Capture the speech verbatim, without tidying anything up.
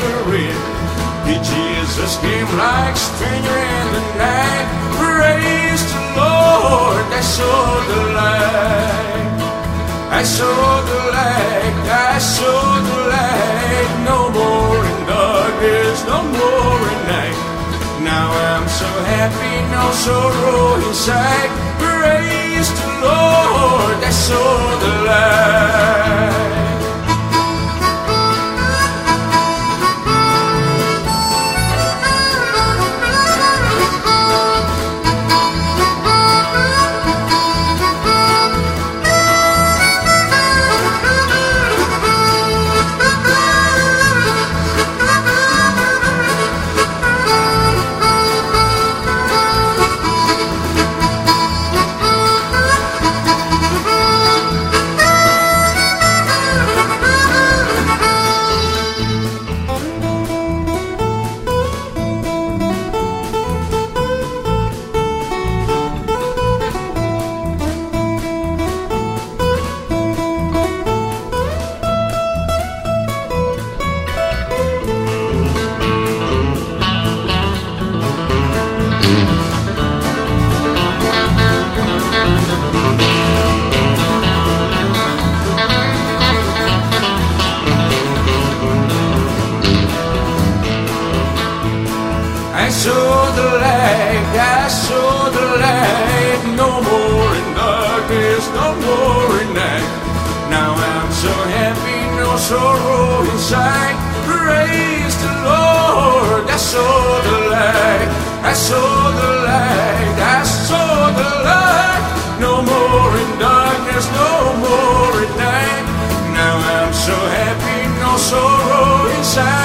red. Did Jesus came like stranger in the night. Praise the Lord, I saw the light. I saw the light, I saw the light. No more in darkness, no more in night. Now I'm so happy, no sorrow inside. Praise the Lord, I saw the light. I saw the light, I saw the light. No more in darkness, no more in night. Now I'm so happy, no sorrow inside. Praise the Lord, I saw the light. I saw the light, I saw the light. No more in darkness, no more in night. Now I'm so happy, no sorrow inside.